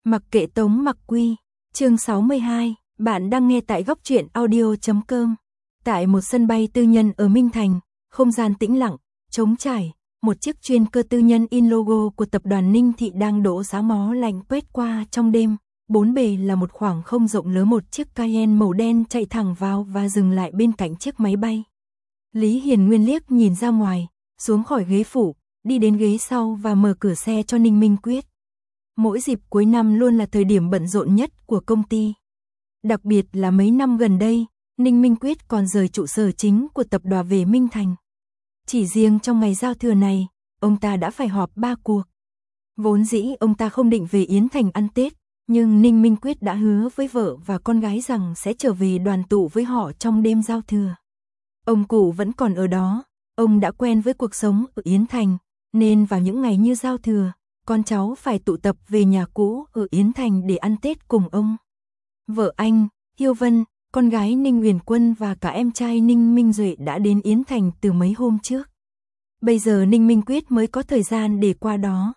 Mặc kệ Tống Mặc Quy, chương 62, bạn đang nghe tại góc truyện audio.com. Tại một sân bay tư nhân ở Minh Thành, không gian tĩnh lặng, trống trải, một chiếc chuyên cơ tư nhân in logo của tập đoàn Ninh Thị đang đổ giá mó lạnh quét qua trong đêm. Bốn bề là một khoảng không rộng lớn, một chiếc Cayenne màu đen chạy thẳng vào và dừng lại bên cạnh chiếc máy bay. Lý Hiền Nguyên liếc nhìn ra ngoài, xuống khỏi ghế phụ, đi đến ghế sau và mở cửa xe cho Ninh Minh Quyết. Mỗi dịp cuối năm luôn là thời điểm bận rộn nhất của công ty. Đặc biệt là mấy năm gần đây, Ninh Minh Quyết còn rời trụ sở chính của tập đoàn về Minh Thành. Chỉ riêng trong ngày giao thừa này, ông ta đã phải họp 3 cuộc. Vốn dĩ ông ta không định về Yến Thành ăn Tết, nhưng Ninh Minh Quyết đã hứa với vợ và con gái rằng sẽ trở về đoàn tụ với họ trong đêm giao thừa. Ông cụ vẫn còn ở đó, ông đã quen với cuộc sống ở Yến Thành, nên vào những ngày như giao thừa, con cháu phải tụ tập về nhà cũ ở Yến Thành để ăn Tết cùng ông. Vợ anh, Hiêu Vân, con gái Ninh Huyền Quân và cả em trai Ninh Minh Duệ đã đến Yến Thành từ mấy hôm trước. Bây giờ Ninh Minh Quyết mới có thời gian để qua đó.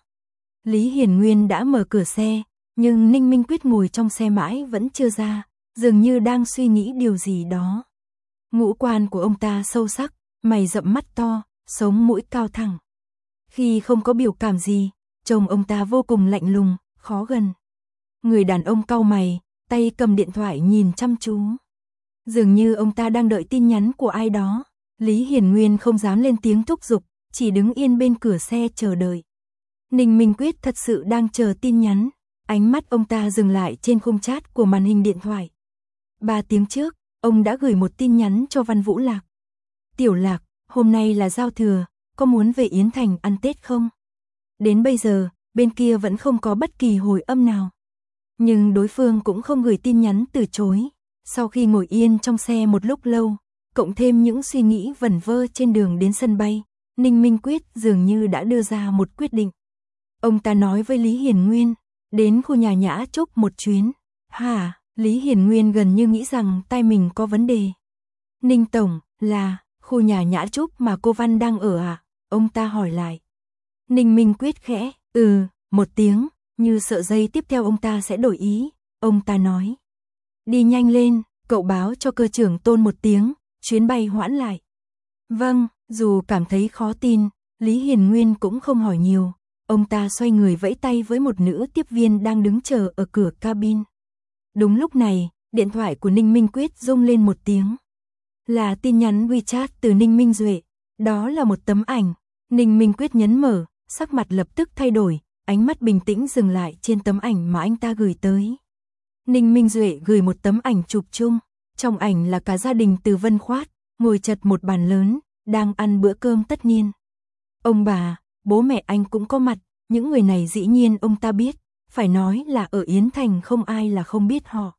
Lý Hiển Nguyên đã mở cửa xe, nhưng Ninh Minh Quyết ngồi trong xe mãi vẫn chưa ra, dường như đang suy nghĩ điều gì đó. Ngũ quan của ông ta sâu sắc, mày rậm mắt to, sống mũi cao thẳng. Khi không có biểu cảm gì, trông ông ta vô cùng lạnh lùng, khó gần. Người đàn ông cau mày, tay cầm điện thoại nhìn chăm chú. Dường như ông ta đang đợi tin nhắn của ai đó. Lý Hiển Nguyên không dám lên tiếng thúc giục, chỉ đứng yên bên cửa xe chờ đợi. Ninh Minh Quyết thật sự đang chờ tin nhắn, ánh mắt ông ta dừng lại trên khung chat của màn hình điện thoại. 3 tiếng trước, ông đã gửi một tin nhắn cho Văn Vũ Lạc. Tiểu Lạc, hôm nay là giao thừa, có muốn về Yến Thành ăn Tết không? Đến bây giờ, bên kia vẫn không có bất kỳ hồi âm nào. Nhưng đối phương cũng không gửi tin nhắn từ chối. Sau khi ngồi yên trong xe một lúc lâu, cộng thêm những suy nghĩ vẩn vơ trên đường đến sân bay, Ninh Minh Quyết dường như đã đưa ra một quyết định. Ông ta nói với Lý Hiển Nguyên, đến khu nhà Nhã Trúc một chuyến. Hả? Lý Hiển Nguyên gần như nghĩ rằng tai mình có vấn đề. Ninh Tổng, là khu nhà Nhã Trúc mà cô Văn đang ở à? Ông ta hỏi lại. Ninh Minh Quyết khẽ, một tiếng, như sợ giây tiếp theo ông ta sẽ đổi ý. Ông ta nói, đi nhanh lên, cậu báo cho cơ trưởng Tôn một tiếng, chuyến bay hoãn lại. Vâng, dù cảm thấy khó tin, Lý Hiển Nguyên cũng không hỏi nhiều. Ông ta xoay người vẫy tay với một nữ tiếp viên đang đứng chờ ở cửa cabin. Đúng lúc này, điện thoại của Ninh Minh Quyết rung lên một tiếng. Là tin nhắn WeChat từ Ninh Minh Duệ. Đó là một tấm ảnh. Ninh Minh Quyết nhấn mở, sắc mặt lập tức thay đổi, ánh mắt bình tĩnh dừng lại trên tấm ảnh mà anh ta gửi tới. Ninh Minh Duệ gửi một tấm ảnh chụp chung. Trong ảnh là cả gia đình Từ Vân Khoát, ngồi chật một bàn lớn, đang ăn bữa cơm tất niên. Ông bà, bố mẹ anh cũng có mặt, những người này dĩ nhiên ông ta biết, phải nói là ở Yến Thành không ai là không biết họ.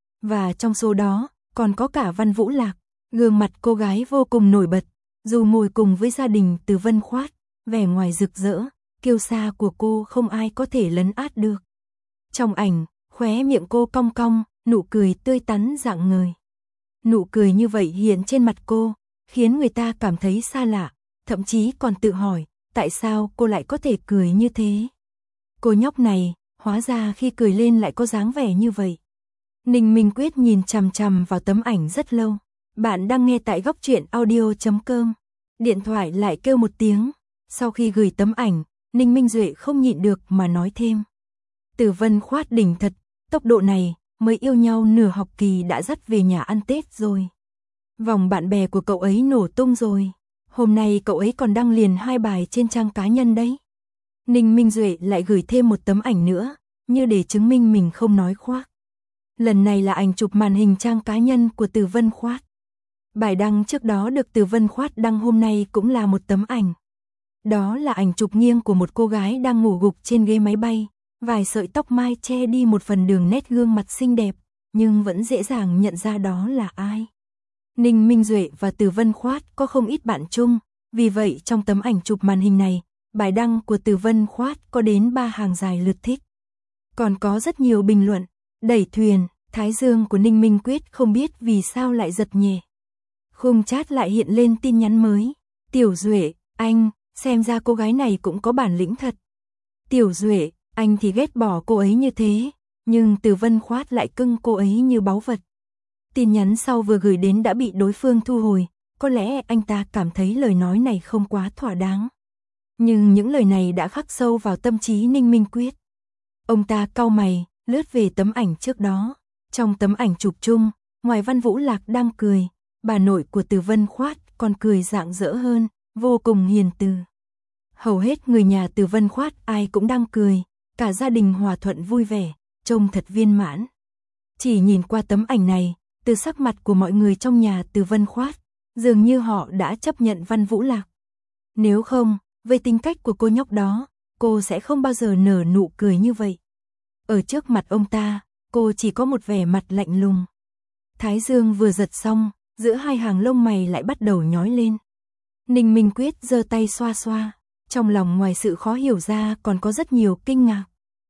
Và trong số đó, còn có cả Văn Vũ Lạc, gương mặt cô gái vô cùng nổi bật, dù ngồi cùng với gia đình Từ Vân Khoát, vẻ ngoài rực rỡ, kiêu sa của cô không ai có thể lấn át được. Trong ảnh, khóe miệng cô cong cong, nụ cười tươi tắn rạng ngời. Nụ cười như vậy hiện trên mặt cô, khiến người ta cảm thấy xa lạ, thậm chí còn tự hỏi, tại sao cô lại có thể cười như thế? Cô nhóc này, hóa ra khi cười lên lại có dáng vẻ như vậy. Ninh Minh Quyết nhìn chằm chằm vào tấm ảnh rất lâu. Bạn đang nghe tại góc truyện audio.com. Điện thoại lại kêu một tiếng. Sau khi gửi tấm ảnh, Ninh Minh Duệ không nhịn được mà nói thêm. Từ Vân Khoát đỉnh thật, tốc độ này, mới yêu nhau nửa học kỳ đã dắt về nhà ăn Tết rồi. Vòng bạn bè của cậu ấy nổ tung rồi. Hôm nay cậu ấy còn đăng liền 2 bài trên trang cá nhân đấy. Ninh Minh Duệ lại gửi thêm một tấm ảnh nữa, như để chứng minh mình không nói khoác. Lần này là ảnh chụp màn hình trang cá nhân của Từ Vân Khoát. Bài đăng trước đó được Từ Vân Khoát đăng hôm nay cũng là một tấm ảnh. Đó là ảnh chụp nghiêng của một cô gái đang ngủ gục trên ghế máy bay, vài sợi tóc mai che đi một phần đường nét gương mặt xinh đẹp, nhưng vẫn dễ dàng nhận ra đó là ai. Ninh Minh Duệ và Từ Vân Khoát có không ít bạn chung, vì vậy trong tấm ảnh chụp màn hình này, bài đăng của Từ Vân Khoát có đến 3 hàng dài lượt thích. Còn có rất nhiều bình luận, đẩy thuyền, thái dương của Ninh Minh Quyết không biết vì sao lại giật nhẹ. Khung chat lại hiện lên tin nhắn mới. Tiểu Duệ, anh, xem ra cô gái này cũng có bản lĩnh thật. Tiểu Duệ, anh thì ghét bỏ cô ấy như thế, nhưng Từ Vân Khoát lại cưng cô ấy như báu vật. Tin nhắn sau vừa gửi đến đã bị đối phương thu hồi, có lẽ anh ta cảm thấy lời nói này không quá thỏa đáng. Nhưng những lời này đã khắc sâu vào tâm trí Ninh Minh Quyết. Ông ta cau mày, lướt về tấm ảnh trước đó. Trong tấm ảnh chụp chung, ngoài Văn Vũ Lạc đang cười, bà nội của Từ Vân Khoát còn cười rạng rỡ hơn, vô cùng hiền từ. Hầu hết người nhà Từ Vân Khoát ai cũng đang cười, cả gia đình hòa thuận vui vẻ, trông thật viên mãn. Chỉ nhìn qua tấm ảnh này, từ sắc mặt của mọi người trong nhà Từ Vân Khoát, dường như họ đã chấp nhận Văn Vũ Lạc. Nếu không, với tính cách của cô nhóc đó, cô sẽ không bao giờ nở nụ cười như vậy. Ở trước mặt ông ta, cô chỉ có một vẻ mặt lạnh lùng. Thái dương vừa giật xong, giữa hai hàng lông mày lại bắt đầu nhói lên. Ninh Minh Quyết giơ tay xoa xoa, trong lòng ngoài sự khó hiểu ra còn có rất nhiều kinh ngạc.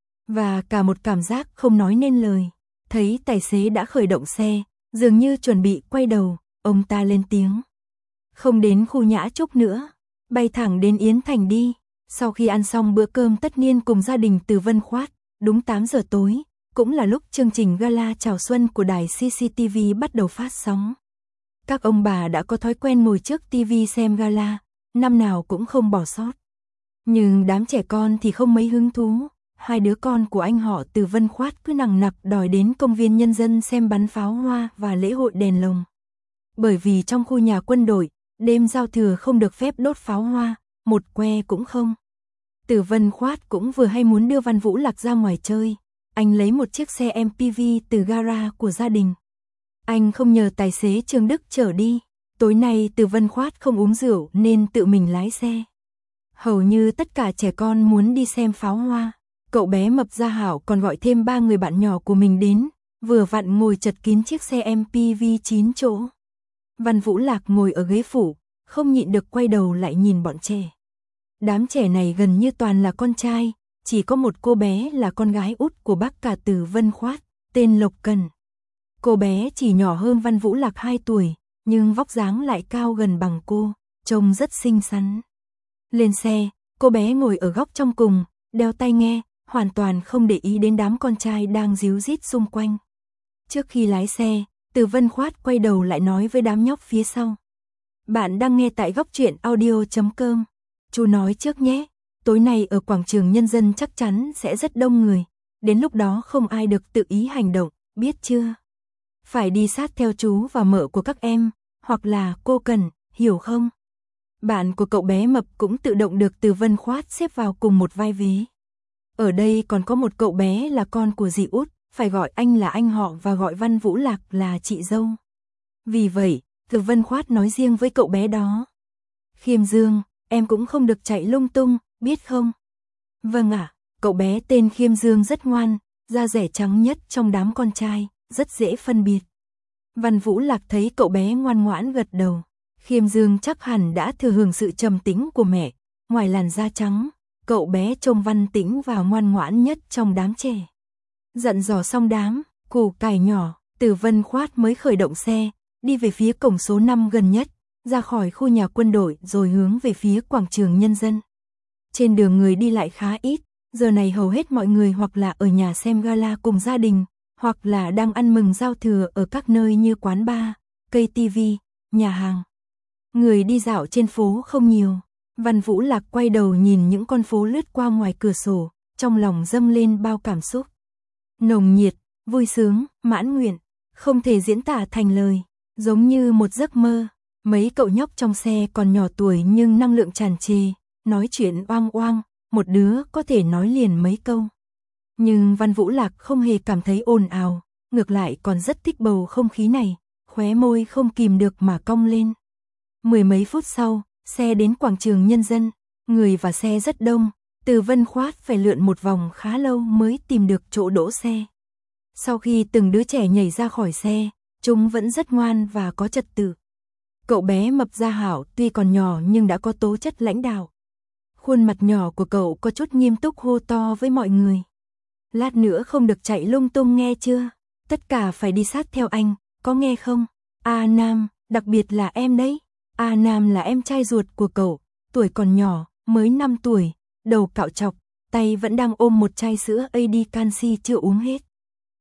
Và cả một cảm giác không nói nên lời. Thấy tài xế đã khởi động xe, dường như chuẩn bị quay đầu, ông ta lên tiếng. Không đến khu Nhã Trúc nữa, bay thẳng đến Yến Thành đi. Sau khi ăn xong bữa cơm tất niên cùng gia đình Từ Vân Khoát, đúng 8 giờ tối, cũng là lúc chương trình gala chào xuân của đài CCTV bắt đầu phát sóng. Các ông bà đã có thói quen ngồi trước TV xem gala, năm nào cũng không bỏ sót. Nhưng đám trẻ con thì không mấy hứng thú. Hai đứa con của anh họ Từ Vân Khoát cứ nằng nặc đòi đến công viên nhân dân xem bắn pháo hoa và lễ hội đèn lồng. Bởi vì trong khu nhà quân đội, đêm giao thừa không được phép đốt pháo hoa, một que cũng không. Từ Vân Khoát cũng vừa hay muốn đưa Văn Vũ Lạc ra ngoài chơi. Anh lấy một chiếc xe MPV từ gara của gia đình. Anh không nhờ tài xế Trương Đức chở đi. Tối nay Từ Vân Khoát không uống rượu nên tự mình lái xe. Hầu như tất cả trẻ con muốn đi xem pháo hoa. Cậu bé mập Gia Hảo còn gọi thêm 3 người bạn nhỏ của mình đến, vừa vặn ngồi chật kín chiếc xe MPV 9 chỗ. Văn Vũ Lạc ngồi ở ghế phụ, không nhịn được quay đầu lại nhìn bọn trẻ. Đám trẻ này gần như toàn là con trai, chỉ có một cô bé là con gái út của bác cả Từ Vân Khoát, tên Lộc Cần. Cô bé chỉ nhỏ hơn Văn Vũ Lạc 2 tuổi, nhưng vóc dáng lại cao gần bằng cô, trông rất xinh xắn. Lên xe, cô bé ngồi ở góc trong cùng, đeo tai nghe, hoàn toàn không để ý đến đám con trai đang díu dít xung quanh. Trước khi lái xe, Từ Vân Khoát quay đầu lại nói với đám nhóc phía sau. Bạn đang nghe tại góc truyện audio.com. Chú nói trước nhé, tối nay ở quảng trường nhân dân chắc chắn sẽ rất đông người. Đến lúc đó không ai được tự ý hành động, biết chưa? Phải đi sát theo chú và mợ của các em, hoặc là cô Cần, hiểu không? Bạn của cậu bé mập cũng tự động được Từ Vân Khoát xếp vào cùng một vai vế. Ở đây còn có một cậu bé là con của dì út, phải gọi anh là anh họ và gọi Văn Vũ Lạc là chị dâu. Vì vậy, Từ Vân Khoát nói riêng với cậu bé đó. Khiêm Dương, em cũng không được chạy lung tung, biết không? Vâng ạ, cậu bé tên Khiêm Dương rất ngoan, da rẻ trắng nhất trong đám con trai, rất dễ phân biệt. Văn Vũ Lạc thấy cậu bé ngoan ngoãn gật đầu. Khiêm Dương chắc hẳn đã thừa hưởng sự trầm tĩnh của mẹ, ngoài làn da trắng, cậu bé trông văn tĩnh và ngoan ngoãn nhất trong đám trẻ. Dặn dò xong đám, củ cải nhỏ, Từ Vân Khoát mới khởi động xe, đi về phía cổng số 5 gần nhất, ra khỏi khu nhà quân đội rồi hướng về phía quảng trường nhân dân. Trên đường người đi lại khá ít, giờ này hầu hết mọi người hoặc là ở nhà xem gala cùng gia đình, hoặc là đang ăn mừng giao thừa ở các nơi như quán bar, cây tivi, nhà hàng. Người đi dạo trên phố không nhiều. Văn Vũ Lạc quay đầu nhìn những con phố lướt qua ngoài cửa sổ, trong lòng dâng lên bao cảm xúc. Nồng nhiệt, vui sướng, mãn nguyện, không thể diễn tả thành lời, giống như một giấc mơ. Mấy cậu nhóc trong xe còn nhỏ tuổi nhưng năng lượng tràn trề, nói chuyện oang oang, một đứa có thể nói liền mấy câu. Nhưng Văn Vũ Lạc không hề cảm thấy ồn ào, ngược lại còn rất thích bầu không khí này, khóe môi không kìm được mà cong lên. Mười mấy phút sau, xe đến quảng trường nhân dân, người và xe rất đông, Từ Vân Khoát phải lượn một vòng khá lâu mới tìm được chỗ đỗ xe. Sau khi từng đứa trẻ nhảy ra khỏi xe, chúng vẫn rất ngoan và có trật tự. Cậu bé mập Gia Hảo tuy còn nhỏ nhưng đã có tố chất lãnh đạo. Khuôn mặt nhỏ của cậu có chút nghiêm túc hô to với mọi người. Lát nữa không được chạy lung tung nghe chưa? Tất cả phải đi sát theo anh, có nghe không? A Nam, đặc biệt là em đấy. A Nam là em trai ruột của cậu, tuổi còn nhỏ, mới 5 tuổi, đầu cạo trọc, tay vẫn đang ôm một chai sữa AD canxi chưa uống hết.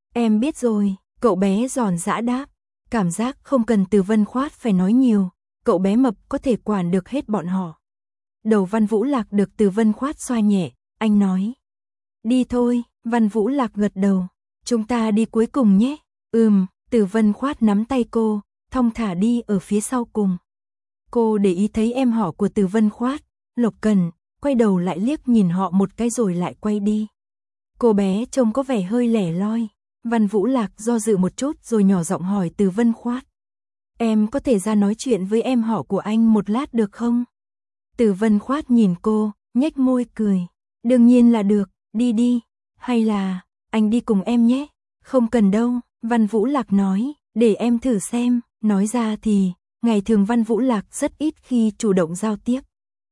Em biết rồi, cậu bé giòn giã đáp. Cảm giác không cần Từ Vân Khoát phải nói nhiều, cậu bé mập có thể quản được hết bọn họ. Đầu Văn Vũ Lạc được Từ Vân Khoát xoa nhẹ, anh nói. Đi thôi, Văn Vũ Lạc gật đầu. Chúng ta đi cuối cùng nhé. Từ Vân Khoát nắm tay cô, thong thả đi ở phía sau cùng. Cô để ý thấy em họ của Từ Vân Khoát, Lộc Cần, quay đầu lại liếc nhìn họ một cái rồi lại quay đi. Cô bé trông có vẻ hơi lẻ loi. Văn Vũ Lạc do dự một chút rồi nhỏ giọng hỏi Từ Vân Khoát. Em có thể ra nói chuyện với em họ của anh một lát được không? Từ Vân Khoát nhìn cô, nhếch môi cười. Đương nhiên là được, đi đi. Hay là, anh đi cùng em nhé. Không cần đâu, Văn Vũ Lạc nói, để em thử xem. Nói ra thì, ngày thường Văn Vũ Lạc rất ít khi chủ động giao tiếp.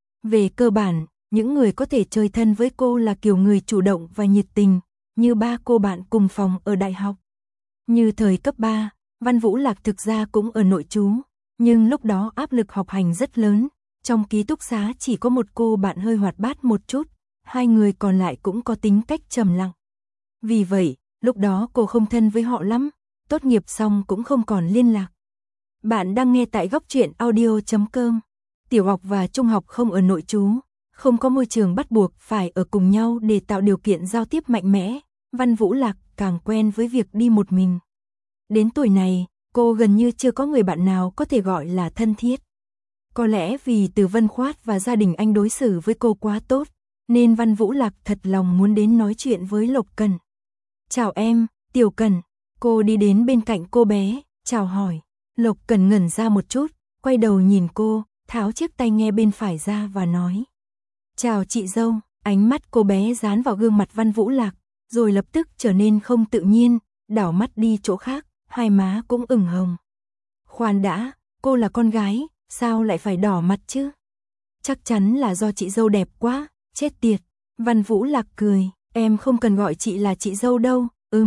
Về cơ bản, những người có thể chơi thân với cô là kiểu người chủ động và nhiệt tình, như ba cô bạn cùng phòng ở đại học. Như thời cấp 3, Văn Vũ Lạc thực ra cũng ở nội trú, nhưng lúc đó áp lực học hành rất lớn, trong ký túc xá chỉ có một cô bạn hơi hoạt bát một chút, hai người còn lại cũng có tính cách trầm lặng. Vì vậy, lúc đó cô không thân với họ lắm, tốt nghiệp xong cũng không còn liên lạc. Bạn đang nghe tại góc truyện audio.com. Tiểu học và trung học không ở nội trú, không có môi trường bắt buộc phải ở cùng nhau để tạo điều kiện giao tiếp mạnh mẽ, Văn Vũ Lạc càng quen với việc đi một mình. Đến tuổi này, cô gần như chưa có người bạn nào có thể gọi là thân thiết. Có lẽ vì Từ Vân Khoát và gia đình anh đối xử với cô quá tốt, nên Văn Vũ Lạc thật lòng muốn đến nói chuyện với Lộc Cần. Chào em, Tiểu Cần. Cô đi đến bên cạnh cô bé, chào hỏi. Lộc Cần ngẩn ra một chút, quay đầu nhìn cô, tháo chiếc tai nghe bên phải ra và nói. Chào chị dâu. Ánh mắt cô bé dán vào gương mặt Văn Vũ Lạc, rồi lập tức trở nên không tự nhiên, đảo mắt đi chỗ khác, hai má cũng ửng hồng. Khoan đã, cô là con gái, sao lại phải đỏ mặt chứ? Chắc chắn là do chị dâu đẹp quá, chết tiệt. Văn Vũ Lạc cười, em không cần gọi chị là chị dâu đâu,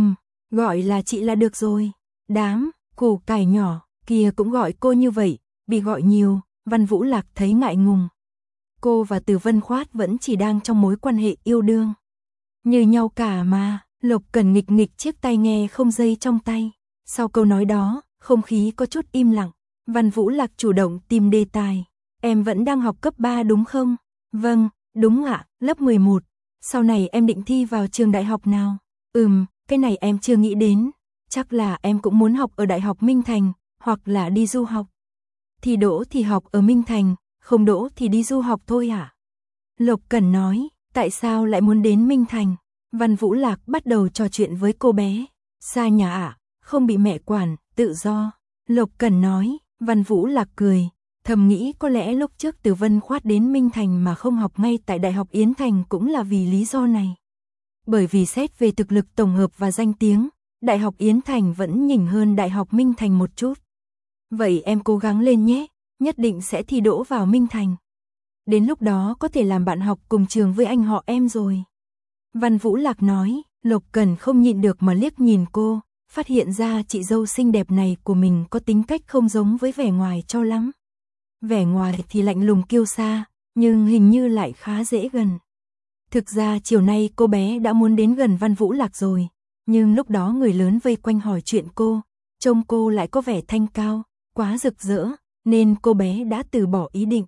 gọi là chị là được rồi. Đám, củ cải nhỏ, kia cũng gọi cô như vậy, bị gọi nhiều, Văn Vũ Lạc thấy ngại ngùng. Cô và Từ Vân Khoát vẫn chỉ đang trong mối quan hệ yêu đương. Như nhau cả mà, Lộc Cần nghịch nghịch chiếc tai nghe không dây trong tay. Sau câu nói đó, không khí có chút im lặng. Văn Vũ Lạc chủ động tìm đề tài. Em vẫn đang học cấp 3 đúng không? Vâng, đúng ạ, lớp 11. Sau này em định thi vào trường đại học nào? Cái này em chưa nghĩ đến. Chắc là em cũng muốn học ở Đại học Minh Thành, hoặc là đi du học. Thì đỗ thì học ở Minh Thành, không đỗ thì đi du học thôi hả? Lộc Cần nói, tại sao lại muốn đến Minh Thành? Văn Vũ Lạc bắt đầu trò chuyện với cô bé. Xa nhà ạ, không bị mẹ quản, tự do. Lộc Cần nói, Văn Vũ Lạc cười, thầm nghĩ có lẽ lúc trước Từ Vân Khoát đến Minh Thành mà không học ngay tại Đại học Yến Thành cũng là vì lý do này. Bởi vì xét về thực lực tổng hợp và danh tiếng, Đại học Yến Thành vẫn nhỉnh hơn Đại học Minh Thành một chút. Vậy em cố gắng lên nhé, nhất định sẽ thi đỗ vào Minh Thành. Đến lúc đó có thể làm bạn học cùng trường với anh họ em rồi. Văn Vũ Lạc nói, Lộc Cần không nhịn được mà liếc nhìn cô, phát hiện ra chị dâu xinh đẹp này của mình có tính cách không giống với vẻ ngoài cho lắm. Vẻ ngoài thì lạnh lùng kiêu sa, nhưng hình như lại khá dễ gần. Thực ra chiều nay cô bé đã muốn đến gần Văn Vũ Lạc rồi, nhưng lúc đó người lớn vây quanh hỏi chuyện cô, trông cô lại có vẻ thanh cao, quá rực rỡ, nên cô bé đã từ bỏ ý định.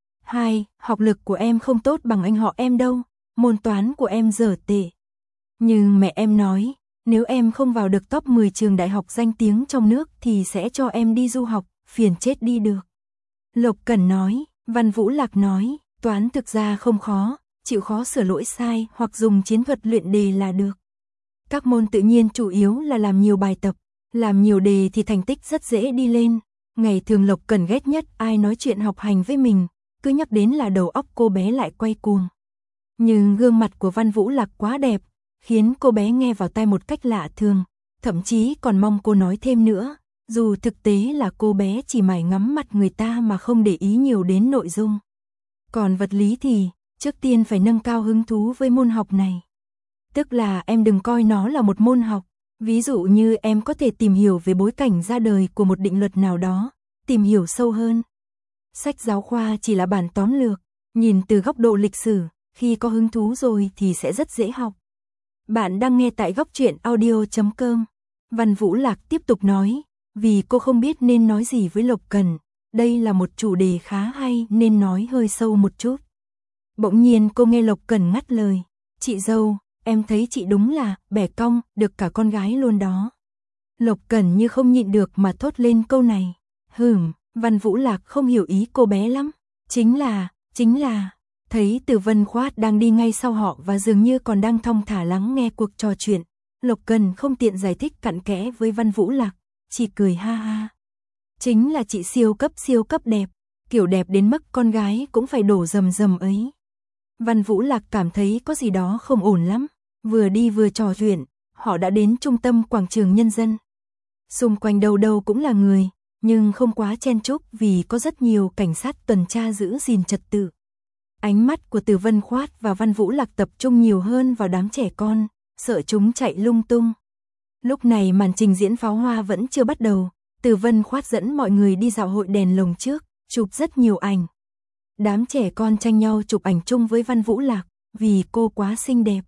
Học lực của em không tốt bằng anh họ em đâu, môn toán của em dở tệ. Nhưng mẹ em nói, nếu em không vào được top 10 trường đại học danh tiếng trong nước thì sẽ cho em đi du học, phiền chết đi được. Lộc Cần nói, Văn Vũ Lạc nói, toán thực ra không khó, chịu khó sửa lỗi sai hoặc dùng chiến thuật luyện đề là được. Các môn tự nhiên chủ yếu là làm nhiều bài tập, làm nhiều đề thì thành tích rất dễ đi lên. Ngày thường Lộc Cần ghét nhất ai nói chuyện học hành với mình, cứ nhắc đến là đầu óc cô bé lại quay cuồng. Nhưng gương mặt của Văn Vũ Lạc quá đẹp, khiến cô bé nghe vào tai một cách lạ thường, thậm chí còn mong cô nói thêm nữa, dù thực tế là cô bé chỉ mải ngắm mặt người ta mà không để ý nhiều đến nội dung. Còn vật lý thì, trước tiên phải nâng cao hứng thú với môn học này. Tức là em đừng coi nó là một môn học, ví dụ như em có thể tìm hiểu về bối cảnh ra đời của một định luật nào đó, tìm hiểu sâu hơn. Sách giáo khoa chỉ là bản tóm lược, nhìn từ góc độ lịch sử, khi có hứng thú rồi thì sẽ rất dễ học. Bạn đang nghe tại góc truyện audio.com. Văn Vũ Lạc tiếp tục nói, vì cô không biết nên nói gì với Lộc Cần, đây là một chủ đề khá hay nên nói hơi sâu một chút. Bỗng nhiên cô nghe Lộc Cần ngắt lời, chị dâu, em thấy chị đúng là bẻ cong, được cả con gái luôn đó. Lộc Cần như không nhịn được mà thốt lên câu này. Văn Vũ Lạc không hiểu ý cô bé lắm. Chính là, thấy Từ Vân Khoát đang đi ngay sau họ và dường như còn đang thong thả lắng nghe cuộc trò chuyện. Lộc Cần không tiện giải thích cặn kẽ với Văn Vũ Lạc, chỉ cười ha ha. Chính là chị siêu cấp đẹp, kiểu đẹp đến mức con gái cũng phải đổ rầm rầm ấy. Văn Vũ Lạc cảm thấy có gì đó không ổn lắm. Vừa đi vừa trò chuyện, họ đã đến trung tâm quảng trường nhân dân. Xung quanh đâu đâu cũng là người, nhưng không quá chen chúc vì có rất nhiều cảnh sát tuần tra giữ gìn trật tự. Ánh mắt của Từ Vân Khoát và Văn Vũ Lạc tập trung nhiều hơn vào đám trẻ con, sợ chúng chạy lung tung. Lúc này màn trình diễn pháo hoa vẫn chưa bắt đầu, Từ Vân Khoát dẫn mọi người đi dạo hội đèn lồng trước, chụp rất nhiều ảnh. Đám trẻ con tranh nhau chụp ảnh chung với Văn Vũ Lạc, vì cô quá xinh đẹp.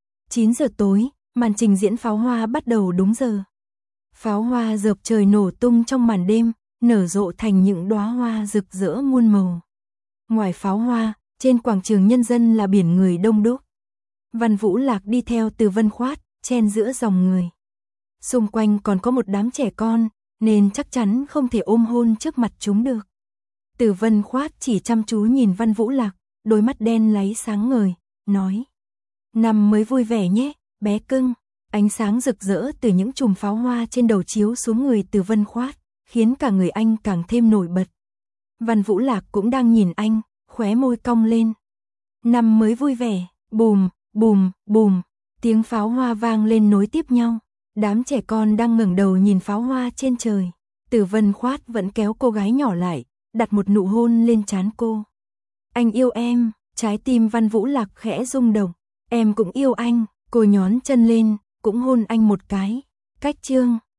9 giờ tối, màn trình diễn pháo hoa bắt đầu đúng giờ. Pháo hoa dợp trời nổ tung trong màn đêm, nở rộ thành những đóa hoa rực rỡ muôn màu. Ngoài pháo hoa, trên quảng trường nhân dân là biển người đông đúc. Văn Vũ Lạc đi theo Từ Vân Khoát, chen giữa dòng người. Xung quanh còn có một đám trẻ con, nên chắc chắn không thể ôm hôn trước mặt chúng được. Từ Vân Khoát chỉ chăm chú nhìn Văn Vũ Lạc, đôi mắt đen láy sáng ngời, nói: năm mới vui vẻ nhé, bé cưng. Ánh sáng rực rỡ từ những chùm pháo hoa trên đầu chiếu xuống người Từ Vân Khoát, khiến cả người anh càng thêm nổi bật. Văn Vũ Lạc cũng đang nhìn anh, khóe môi cong lên. Năm mới vui vẻ, bùm, bùm, bùm, tiếng pháo hoa vang lên nối tiếp nhau. Đám trẻ con đang ngẩng đầu nhìn pháo hoa trên trời. Từ Vân Khoát vẫn kéo cô gái nhỏ lại, đặt một nụ hôn lên trán cô. Anh yêu em, trái tim Văn Vũ Lạc khẽ rung động. Em cũng yêu anh, cô nhón chân lên, cũng hôn anh một cái. Cách chương